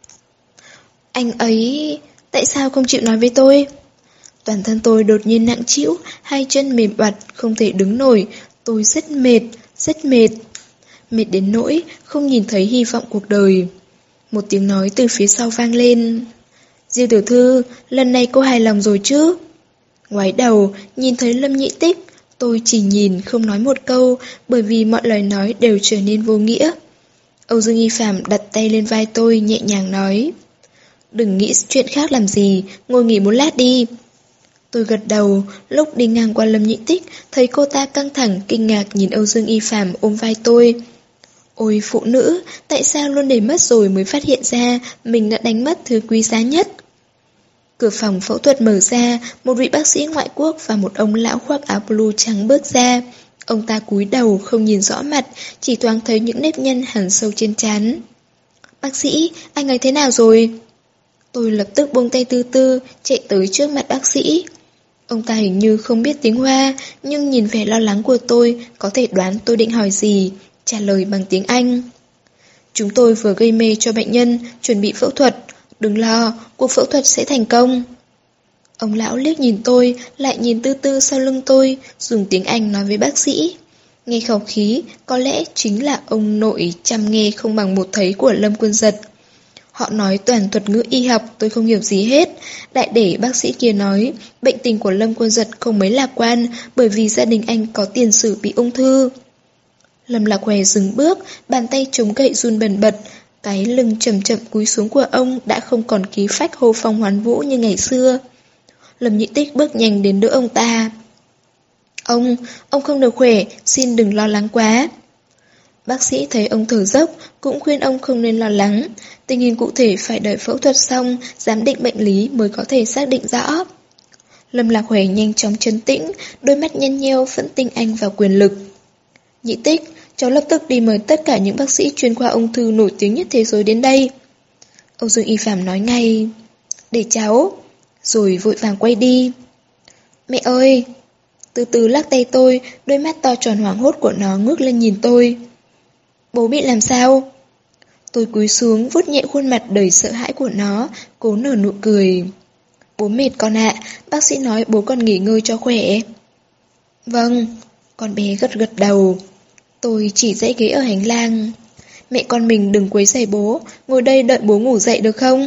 Anh ấy... tại sao không chịu nói với tôi? Toàn thân tôi đột nhiên nặng trĩu, hai chân mềm bặt, không thể đứng nổi. Tôi rất mệt, rất mệt. Mệt đến nỗi không nhìn thấy hy vọng cuộc đời. Một tiếng nói từ phía sau vang lên. Diêu tiểu thư, lần này cô hài lòng rồi chứ? Ngoái đầu, nhìn thấy Lâm Nhị Tích. Tôi chỉ nhìn, không nói một câu, bởi vì mọi lời nói đều trở nên vô nghĩa. Âu Dương Y Phạm đặt tay lên vai tôi, nhẹ nhàng nói. Đừng nghĩ chuyện khác làm gì, ngồi nghỉ một lát đi. Tôi gật đầu, lúc đi ngang qua Lâm Nhị Tích, thấy cô ta căng thẳng, kinh ngạc nhìn Âu Dương Y Phạm ôm vai tôi. Ôi phụ nữ, tại sao luôn để mất rồi mới phát hiện ra mình đã đánh mất thứ quý giá nhất? Cửa phòng phẫu thuật mở ra, một vị bác sĩ ngoại quốc và một ông lão khoác áo blue trắng bước ra. Ông ta cúi đầu không nhìn rõ mặt, chỉ thoáng thấy những nếp nhăn hằn sâu trên trán. Bác sĩ, anh ấy thế nào rồi? Tôi lập tức buông tay Tư Tư, chạy tới trước mặt bác sĩ. Ông ta hình như không biết tiếng Hoa, nhưng nhìn vẻ lo lắng của tôi, có thể đoán tôi định hỏi gì, trả lời bằng tiếng Anh. Chúng tôi vừa gây mê cho bệnh nhân, chuẩn bị phẫu thuật. Đừng lo, cuộc phẫu thuật sẽ thành công. Ông lão liếc nhìn tôi, lại nhìn Tư Tư sau lưng tôi, dùng tiếng Anh nói với bác sĩ. Nghe khẩu khí, có lẽ chính là ông nội chăm nghe không bằng một thấy của Lâm Quân Giật. Họ nói toàn thuật ngữ y học, tôi không hiểu gì hết. Đại để bác sĩ kia nói, bệnh tình của Lâm Quân Giật không mấy lạc quan bởi vì gia đình anh có tiền sử bị ung thư. Lâm Lạc Hòe dừng bước, bàn tay chống gậy run bần bật. Cái lưng chậm chậm cúi xuống của ông đã không còn khí phách hô phong hoán vũ như ngày xưa. Lâm Nhị Tích bước nhanh đến đỡ ông ta. Ông không được khỏe, xin đừng lo lắng quá. Bác sĩ thấy ông thở dốc, cũng khuyên ông không nên lo lắng. Tình hình cụ thể phải đợi phẫu thuật xong, giám định bệnh lý mới có thể xác định rõ. Lâm Lạc Hòe nhanh chóng trấn tĩnh, đôi mắt nhăn nheo vẫn tinh anh và quyền lực. Nhị Tích, cháu lập tức đi mời tất cả những bác sĩ chuyên khoa ung thư nổi tiếng nhất thế giới đến đây. Âu Dương Y Phạm nói ngay. Để cháu. Rồi vội vàng quay đi. Mẹ ơi! Từ từ lắc tay tôi, đôi mắt to tròn hoảng hốt của nó ngước lên nhìn tôi. Bố bị làm sao? Tôi cúi xuống vuốt nhẹ khuôn mặt đầy sợ hãi của nó, cố nở nụ cười. Bố mệt con ạ, bác sĩ nói bố con nghỉ ngơi cho khỏe. Vâng, con bé gật gật đầu. Tôi chỉ dãy ghế ở hành lang. Mẹ con mình đừng quấy rầy bố, ngồi đây đợi bố ngủ dậy được không?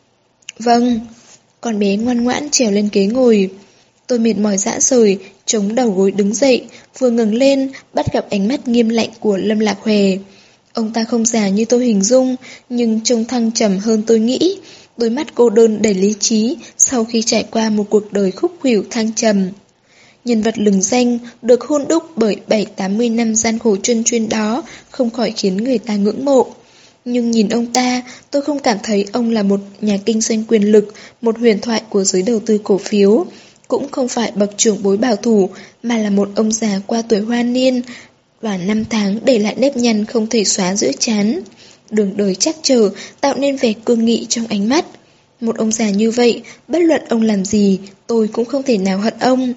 Vâng. Con bé ngoan ngoãn trèo lên ghế ngồi. Tôi mệt mỏi rã rời, chống đầu gối đứng dậy, vừa ngẩng lên, bắt gặp ánh mắt nghiêm lạnh của Lâm Lạc Hòe. Ông ta không già như tôi hình dung, nhưng trông thăng trầm hơn tôi nghĩ. Đôi mắt cô đơn đầy lý trí sau khi trải qua một cuộc đời khúc khuỷu thăng trầm. Nhân vật lừng danh, được hôn đúc bởi 7-80 năm gian khổ chân chuyên đó, không khỏi khiến người ta ngưỡng mộ. Nhưng nhìn ông ta, tôi không cảm thấy ông là một nhà kinh doanh quyền lực, một huyền thoại của giới đầu tư cổ phiếu. Cũng không phải bậc trưởng bối bảo thủ, mà là một ông già qua tuổi hoa niên, và 5 tháng để lại nếp nhăn không thể xóa giữa trán. Đường đời chắc chờ, tạo nên vẻ cương nghị trong ánh mắt. Một ông già như vậy, bất luận ông làm gì, tôi cũng không thể nào hận ông.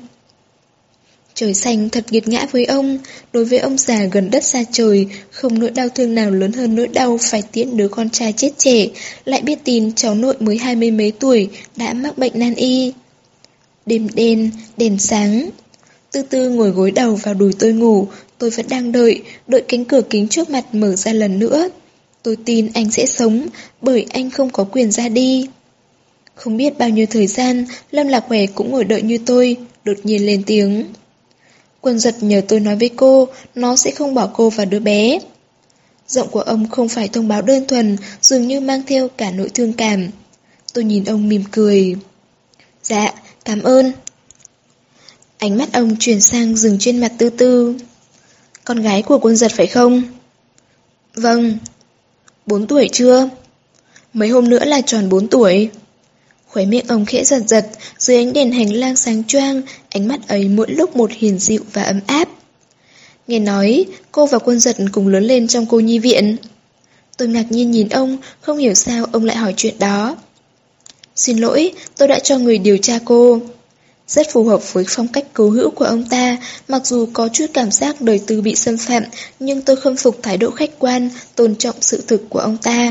Trời xanh thật nghiệt ngã với ông, đối với ông già gần đất xa trời, không nỗi đau thương nào lớn hơn nỗi đau phải tiễn đứa con trai chết trẻ, lại biết tin cháu nội mới 20 mấy tuổi đã mắc bệnh nan y. Đêm đen, đèn sáng. Từ từ ngồi gối đầu vào đùi tôi ngủ, tôi vẫn đang đợi cánh cửa kính trước mặt mở ra lần nữa. Tôi tin anh sẽ sống, bởi anh không có quyền ra đi. Không biết bao nhiêu thời gian, Lâm Lạc Hòe cũng ngồi đợi như tôi, đột nhiên lên tiếng. Quân Giật nhờ tôi nói với cô, nó sẽ không bỏ cô và đứa bé. Giọng của ông không phải thông báo đơn thuần, dường như mang theo cả nỗi thương cảm. Tôi nhìn ông mỉm cười. Dạ, cảm ơn. Ánh mắt ông chuyển sang dừng trên mặt Tư Tư. Con gái của Quân Giật phải không? Vâng. 4 tuổi chưa? Mấy hôm nữa là tròn 4 tuổi. Khóe miệng ông khẽ giật giật, dưới ánh đèn hành lang sáng choang, ánh mắt ấy mỗi lúc một hiền dịu và ấm áp. Nghe nói, cô và Quân Giật cùng lớn lên trong cô nhi viện. Tôi ngạc nhiên nhìn ông, không hiểu sao ông lại hỏi chuyện đó. Xin lỗi, tôi đã cho người điều tra cô. Rất phù hợp với phong cách cố hữu của ông ta, mặc dù có chút cảm giác đời tư bị xâm phạm, nhưng tôi khâm phục thái độ khách quan, tôn trọng sự thực của ông ta.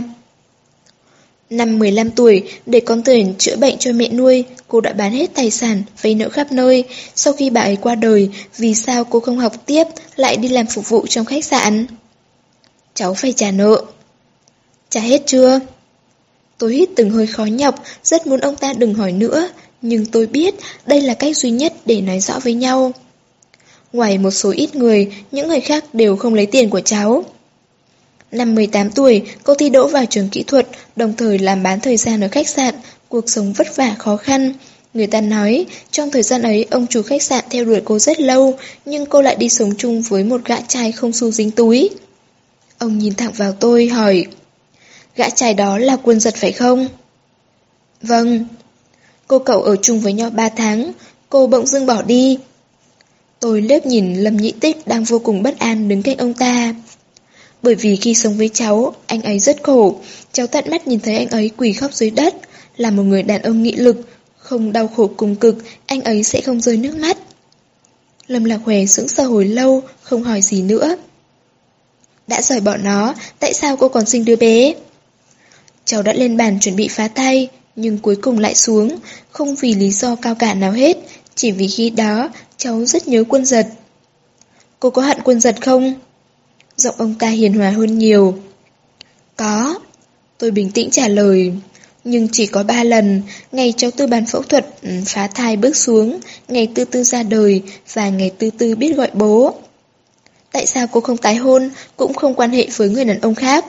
Năm 15 tuổi, để con tiền chữa bệnh cho mẹ nuôi, cô đã bán hết tài sản, vay nợ khắp nơi. Sau khi bà ấy qua đời, vì sao cô không học tiếp, lại đi làm phục vụ trong khách sạn? Cháu phải trả nợ. Trả hết chưa? Tôi hít từng hơi khó nhọc, rất muốn ông ta đừng hỏi nữa, nhưng tôi biết đây là cách duy nhất để nói rõ với nhau. Ngoài một số ít người, những người khác đều không lấy tiền của cháu. Năm 18 tuổi, cô thi đỗ vào trường kỹ thuật, đồng thời làm bán thời gian ở khách sạn, cuộc sống vất vả khó khăn. Người ta nói, trong thời gian ấy ông chủ khách sạn theo đuổi cô rất lâu, nhưng cô lại đi sống chung với một gã trai không xu dính túi. Ông nhìn thẳng vào tôi, hỏi, gã trai đó là Quân Giật phải không? Vâng. Cô cậu ở chung với nhau 3 tháng, cô bỗng dưng bỏ đi. Tôi liếc nhìn Lâm Nhị Tích đang vô cùng bất an đứng cạnh ông ta. Bởi vì khi sống với cháu, anh ấy rất khổ. Cháu tận mắt nhìn thấy anh ấy quỳ khóc dưới đất. Là một người đàn ông nghị lực, không đau khổ cùng cực, anh ấy sẽ không rơi nước mắt. Lâm Lạc Hòe sững sờ hồi lâu, không hỏi gì nữa. Đã rời bỏ nó, tại sao cô còn sinh đứa bé? Cháu đã lên bàn chuẩn bị phá thai, nhưng cuối cùng lại xuống, không vì lý do cao cả nào hết, chỉ vì khi đó cháu rất nhớ Quân Giật. Cô có hận Quân Giật không? Giọng ông ta hiền hòa hơn nhiều. Có, tôi bình tĩnh trả lời. Nhưng chỉ có 3 lần, ngày cháu Tư bàn phẫu thuật phá thai bước xuống, ngày Tư Tư ra đời và ngày Tư Tư biết gọi bố. Tại sao cô không tái hôn, cũng không quan hệ với người đàn ông khác?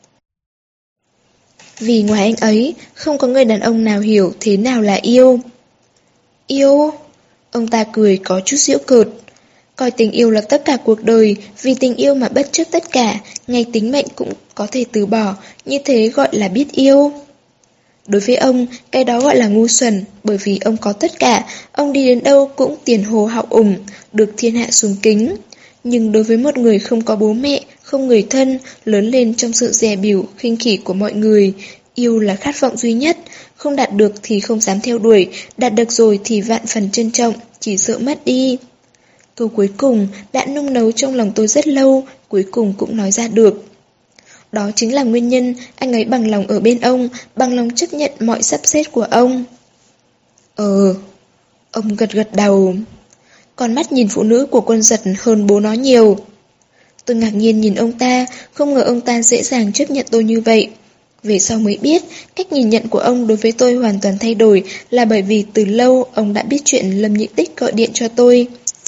Vì ngoài anh ấy, không có người đàn ông nào hiểu thế nào là yêu. Yêu? Ông ta cười có chút giễu cợt. Coi tình yêu là tất cả cuộc đời, vì tình yêu mà bất chấp tất cả, ngay tính mệnh cũng có thể từ bỏ, như thế gọi là biết yêu. Đối với ông, cái đó gọi là ngu xuẩn, bởi vì ông có tất cả, ông đi đến đâu cũng tiền hồ hào ủng, được thiên hạ sùng kính. Nhưng đối với một người không có bố mẹ, không người thân, lớn lên trong sự dè bỉu, khinh khỉ của mọi người, yêu là khát vọng duy nhất, không đạt được thì không dám theo đuổi, đạt được rồi thì vạn phần trân trọng, chỉ sợ mất đi. Câu cuối cùng đã nung nấu trong lòng tôi rất lâu, cuối cùng cũng nói ra được. Đó chính là nguyên nhân anh ấy bằng lòng ở bên ông, bằng lòng chấp nhận mọi sắp xếp của ông. Ông gật gật đầu. Con mắt nhìn phụ nữ của Quân Giật hơn bố nó nhiều. Tôi ngạc nhiên nhìn ông ta, không ngờ ông ta dễ dàng chấp nhận tôi như vậy. Về sau mới biết, cách nhìn nhận của ông đối với tôi hoàn toàn thay đổi là bởi vì từ lâu ông đã biết chuyện Lâm Nhị Tích gọi điện cho tôi.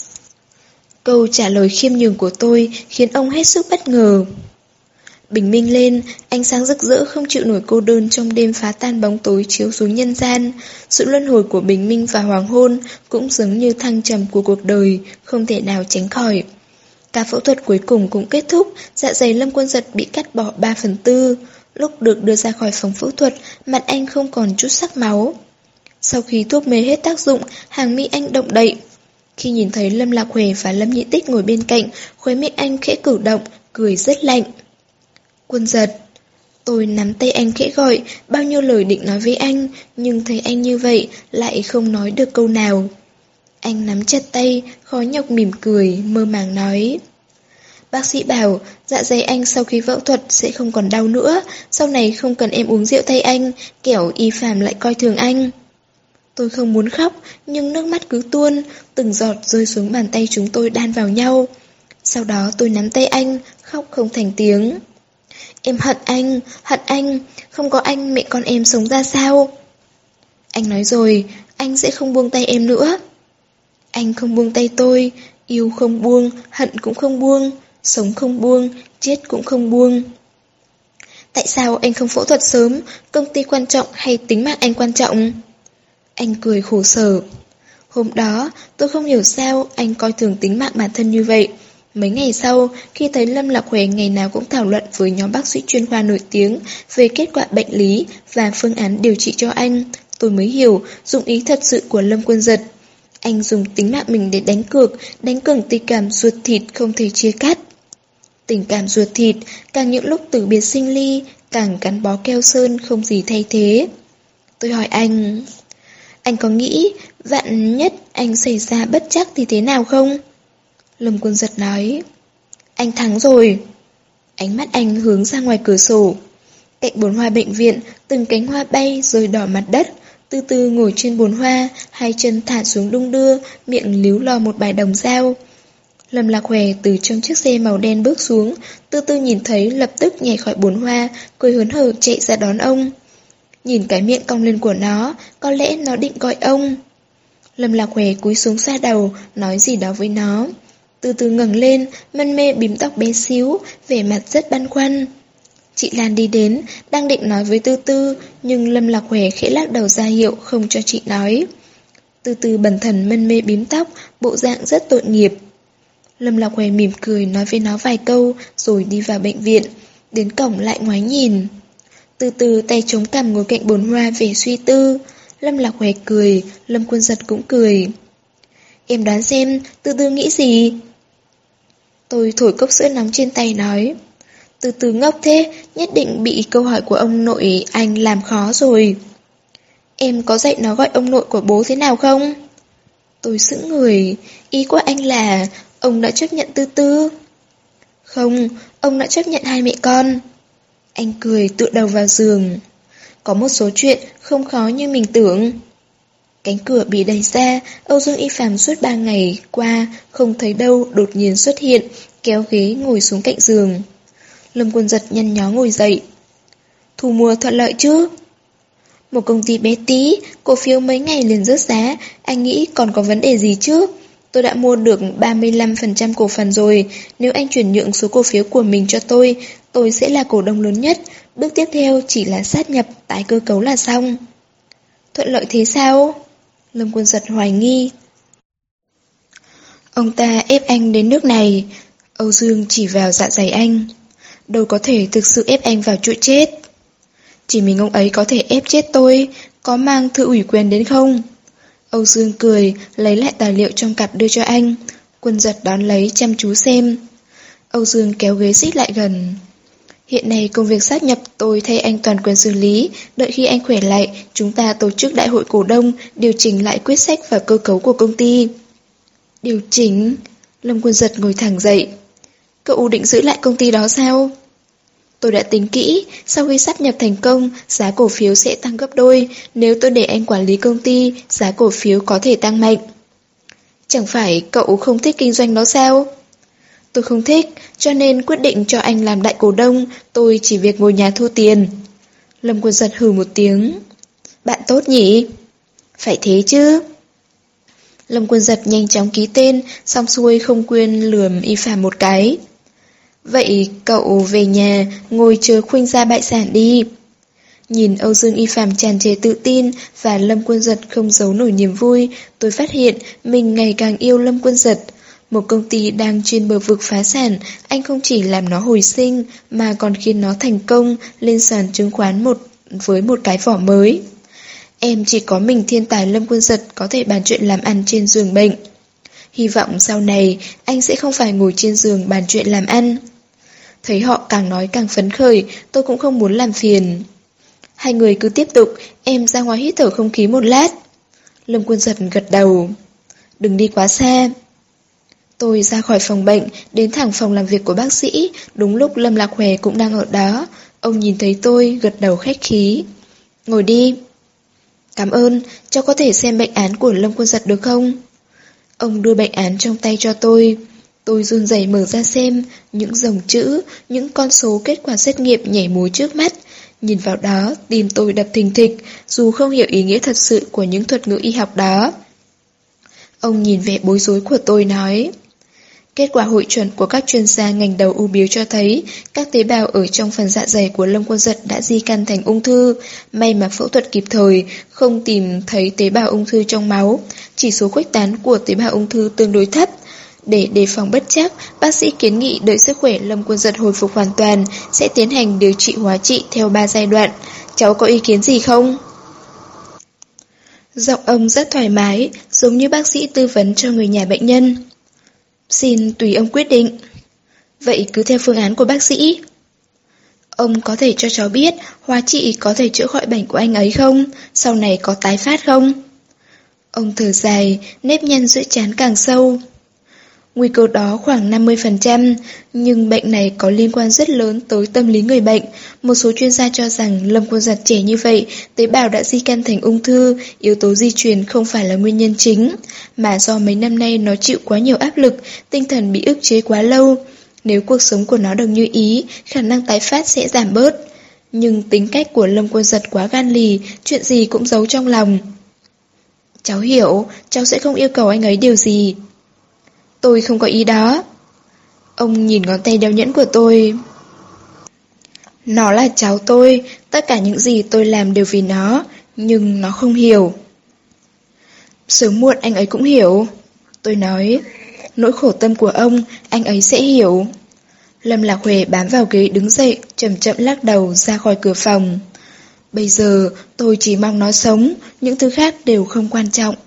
Câu trả lời khiêm nhường của tôi khiến ông hết sức bất ngờ. Bình minh lên, ánh sáng rực rỡ không chịu nổi cô đơn trong đêm phá tan bóng tối chiếu xuống nhân gian. Sự luân hồi của bình minh và hoàng hôn cũng giống như thăng trầm của cuộc đời, không thể nào tránh khỏi. Ca phẫu thuật cuối cùng cũng kết thúc, dạ dày Lâm Quân Giật bị cắt bỏ 3/4. Lúc được đưa ra khỏi phòng phẫu thuật, mặt anh không còn chút sắc máu. Sau khi thuốc mê hết tác dụng, hàng mi anh động đậy. Khi nhìn thấy Lâm Lạc Hòe và Lâm Nhị Tích ngồi bên cạnh, khóe miệng anh khẽ cử động, cười rất lạnh. Quân Giật. Tôi nắm tay anh khẽ gọi, bao nhiêu lời định nói với anh, nhưng thấy anh như vậy, lại không nói được câu nào. Anh nắm chặt tay, khó nhọc mỉm cười, mơ màng nói. Bác sĩ bảo, dạ dày anh sau khi phẫu thuật sẽ không còn đau nữa, sau này không cần em uống rượu thay anh, kẻo Y Phạm lại coi thường anh. Tôi không muốn khóc, nhưng nước mắt cứ tuôn, từng giọt rơi xuống bàn tay chúng tôi đan vào nhau. Sau đó tôi nắm tay anh, khóc không thành tiếng. Em hận anh, không có anh mẹ con em sống ra sao? Anh nói rồi, anh sẽ không buông tay em nữa. Anh không buông tay tôi, yêu không buông, hận cũng không buông, sống không buông, chết cũng không buông. Tại sao anh không phẫu thuật sớm, công ty quan trọng hay tính mạng anh quan trọng? Anh cười khổ sở. Hôm đó, tôi không hiểu sao anh coi thường tính mạng bản thân như vậy. Mấy ngày sau, khi thấy Lâm Lạc Hòe ngày nào cũng thảo luận với nhóm bác sĩ chuyên khoa nổi tiếng về kết quả bệnh lý và phương án điều trị cho anh, tôi mới hiểu dụng ý thật sự của Lâm Quân Giật. Anh dùng tính mạng mình để đánh cược tình cảm ruột thịt không thể chia cắt. Tình cảm ruột thịt, càng những lúc từ biệt sinh ly, càng gắn bó keo sơn không gì thay thế. Tôi hỏi anh có nghĩ vạn nhất anh xảy ra bất trắc thì thế nào không? Lâm Quân Giật nói, anh thắng rồi. Ánh mắt anh hướng ra ngoài cửa sổ. Cạnh bồn hoa bệnh viện, từng cánh hoa bay rồi đỏ mặt đất. Từ từ ngồi trên bồn hoa, hai chân thả xuống đung đưa, miệng líu lo một bài đồng dao. Lâm Lạc Hòe từ trong chiếc xe màu đen bước xuống, từ từ nhìn thấy lập tức nhảy khỏi bồn hoa, cười hớn hở chạy ra đón ông. Nhìn cái miệng cong lên của nó, có lẽ nó định gọi ông. Lâm Lạc Hòe cúi xuống xoa đầu, nói gì đó với nó. Từ từ ngẩng lên, mân mê bím tóc bé xíu, vẻ mặt rất băn khoăn. Chị Lan đi đến, đang định nói với Tư Tư, nhưng Lâm Lạc Hòe khẽ lắc đầu ra hiệu không cho chị nói. Tư Tư bần thần mân mê bím tóc, bộ dạng rất tội nghiệp. Lâm Lạc Hòe mỉm cười nói với nó vài câu, rồi đi vào bệnh viện. Đến cổng lại ngoái nhìn. Từ từ tay chống cằm ngồi cạnh bồn hoa vẻ suy tư. Lâm Lạc Huệ cười, Lâm Quân Giật cũng cười. Em đoán xem, từ từ nghĩ gì? Tôi thổi cốc sữa nóng trên tay nói. Từ từ ngốc thế, nhất định bị câu hỏi của ông nội anh làm khó rồi. Em có dạy nó gọi ông nội của bố thế nào không? Tôi sững người, ý của anh là ông đã chấp nhận Tư Tư. Không, ông đã chấp nhận hai mẹ con. Anh cười tựa đầu vào giường. Có một số chuyện không khó như mình tưởng. Cánh cửa bị đẩy ra, Âu Dương Y Phạm suốt 3 ngày qua không thấy đâu đột nhiên xuất hiện, kéo ghế ngồi xuống cạnh giường. Lâm Quân Giật nhăn nhó ngồi dậy. Thu mua thuận lợi chứ? Một công ty bé tí, cổ phiếu mấy ngày liền rớt giá, anh nghĩ còn có vấn đề gì chứ? Tôi đã mua được 35% cổ phần rồi, nếu anh chuyển nhượng số cổ phiếu của mình cho tôi sẽ là cổ đông lớn nhất. Bước tiếp theo chỉ là sát nhập, tái cơ cấu là xong. Thuận lợi thế sao? Lâm Quân Giật hoài nghi. Ông ta ép anh đến nước này. Âu Dương chỉ vào dạ dày anh. Đâu có thể thực sự ép anh vào chỗ chết. Chỉ mình ông ấy có thể ép chết tôi, có mang thư ủy quyền đến không? Âu Dương cười, lấy lại tài liệu trong cặp đưa cho anh. Quân Giật đón lấy chăm chú xem. Âu Dương kéo ghế xích lại gần. Hiện nay công việc sát nhập tôi thay anh toàn quyền xử lý, đợi khi anh khỏe lại, chúng ta tổ chức đại hội cổ đông, điều chỉnh lại quyết sách và cơ cấu của công ty. Điều chỉnh? Lâm Quân Giật ngồi thẳng dậy. Cậu định giữ lại công ty đó sao? Tôi đã tính kỹ, sau khi sáp nhập thành công, giá cổ phiếu sẽ tăng gấp đôi, nếu tôi để anh quản lý công ty, giá cổ phiếu có thể tăng mạnh. Chẳng phải cậu không thích kinh doanh đó sao? Tôi không thích, cho nên quyết định cho anh làm đại cổ đông, tôi chỉ việc ngồi nhà thu tiền. Lâm Quân Giật hừ một tiếng. Bạn tốt nhỉ? Phải thế chứ. Lâm Quân Giật nhanh chóng ký tên, xong xuôi không quên lườm Y Phạm một cái. Vậy cậu về nhà, ngồi chờ Khuynh gia bại sản đi. Nhìn Âu Dương Y Phạm tràn trề tự tin và Lâm Quân Giật không giấu nổi niềm vui, tôi phát hiện mình ngày càng yêu Lâm Quân Giật. Một công ty đang trên bờ vực phá sản, anh không chỉ làm nó hồi sinh mà còn khiến nó thành công lên sàn chứng khoán với một cái vỏ mới. Em chỉ có mình thiên tài Lâm Quân Giật có thể bàn chuyện làm ăn trên giường bệnh. Hy vọng sau này anh sẽ không phải ngồi trên giường bàn chuyện làm ăn. Thấy họ càng nói càng phấn khởi, tôi cũng không muốn làm phiền. Hai người cứ tiếp tục, em ra ngoài hít thở không khí một lát. Lâm Quân Giật gật đầu. Đừng đi quá xa. Tôi ra khỏi phòng bệnh, đến thẳng phòng làm việc của bác sĩ, đúng lúc Lâm Lạc Huệ cũng đang ở đó. Ông nhìn thấy tôi, gật đầu khách khí. Ngồi đi. Cảm ơn, cháu có thể xem bệnh án của Lâm Quân Giật được không? Ông đưa bệnh án trong tay cho tôi. Tôi run rẩy mở ra xem, những dòng chữ, những con số kết quả xét nghiệm nhảy múa trước mắt. Nhìn vào đó, tim tôi đập thình thịch, dù không hiểu ý nghĩa thật sự của những thuật ngữ y học đó. Ông nhìn vẻ bối rối của tôi nói. Kết quả hội chuẩn của các chuyên gia ngành đầu u bướu cho thấy các tế bào ở trong phần dạ dày của Lâm Quân Giật đã di căn thành ung thư. May mà phẫu thuật kịp thời, không tìm thấy tế bào ung thư trong máu. Chỉ số khuếch tán của tế bào ung thư tương đối thấp. Để đề phòng bất trắc, bác sĩ kiến nghị đợi sức khỏe Lâm Quân Giật hồi phục hoàn toàn, sẽ tiến hành điều trị hóa trị theo 3 giai đoạn. Cháu có ý kiến gì không? Giọng ông rất thoải mái, giống như bác sĩ tư vấn cho người nhà bệnh nhân. Xin tùy ông quyết định. Vậy cứ theo phương án của bác sĩ. Ông có thể cho cháu biết hóa trị có thể chữa khỏi bệnh của anh ấy không? Sau này có tái phát không? Ông thở dài, nếp nhăn giữa trán càng sâu. Nguy cơ đó khoảng 50%, nhưng bệnh này có liên quan rất lớn tới tâm lý người bệnh. Một số chuyên gia cho rằng Lâm Quân Giật trẻ như vậy, tế bào đã di căn thành ung thư, yếu tố di truyền không phải là nguyên nhân chính, mà do mấy năm nay nó chịu quá nhiều áp lực, tinh thần bị ức chế quá lâu. Nếu cuộc sống của nó được như ý, khả năng tái phát sẽ giảm bớt. Nhưng tính cách của Lâm Quân Giật quá gan lì, chuyện gì cũng giấu trong lòng. Cháu hiểu, cháu sẽ không yêu cầu anh ấy điều gì. Tôi không có ý đó. Ông nhìn ngón tay đeo nhẫn của tôi. Nó là cháu tôi, tất cả những gì tôi làm đều vì nó, nhưng nó không hiểu. Sớm muộn anh ấy cũng hiểu. Tôi nói, nỗi khổ tâm của ông, anh ấy sẽ hiểu. Lâm Lạc Huệ bám vào ghế đứng dậy, chậm chậm lắc đầu ra khỏi cửa phòng. Bây giờ tôi chỉ mong nó sống, những thứ khác đều không quan trọng.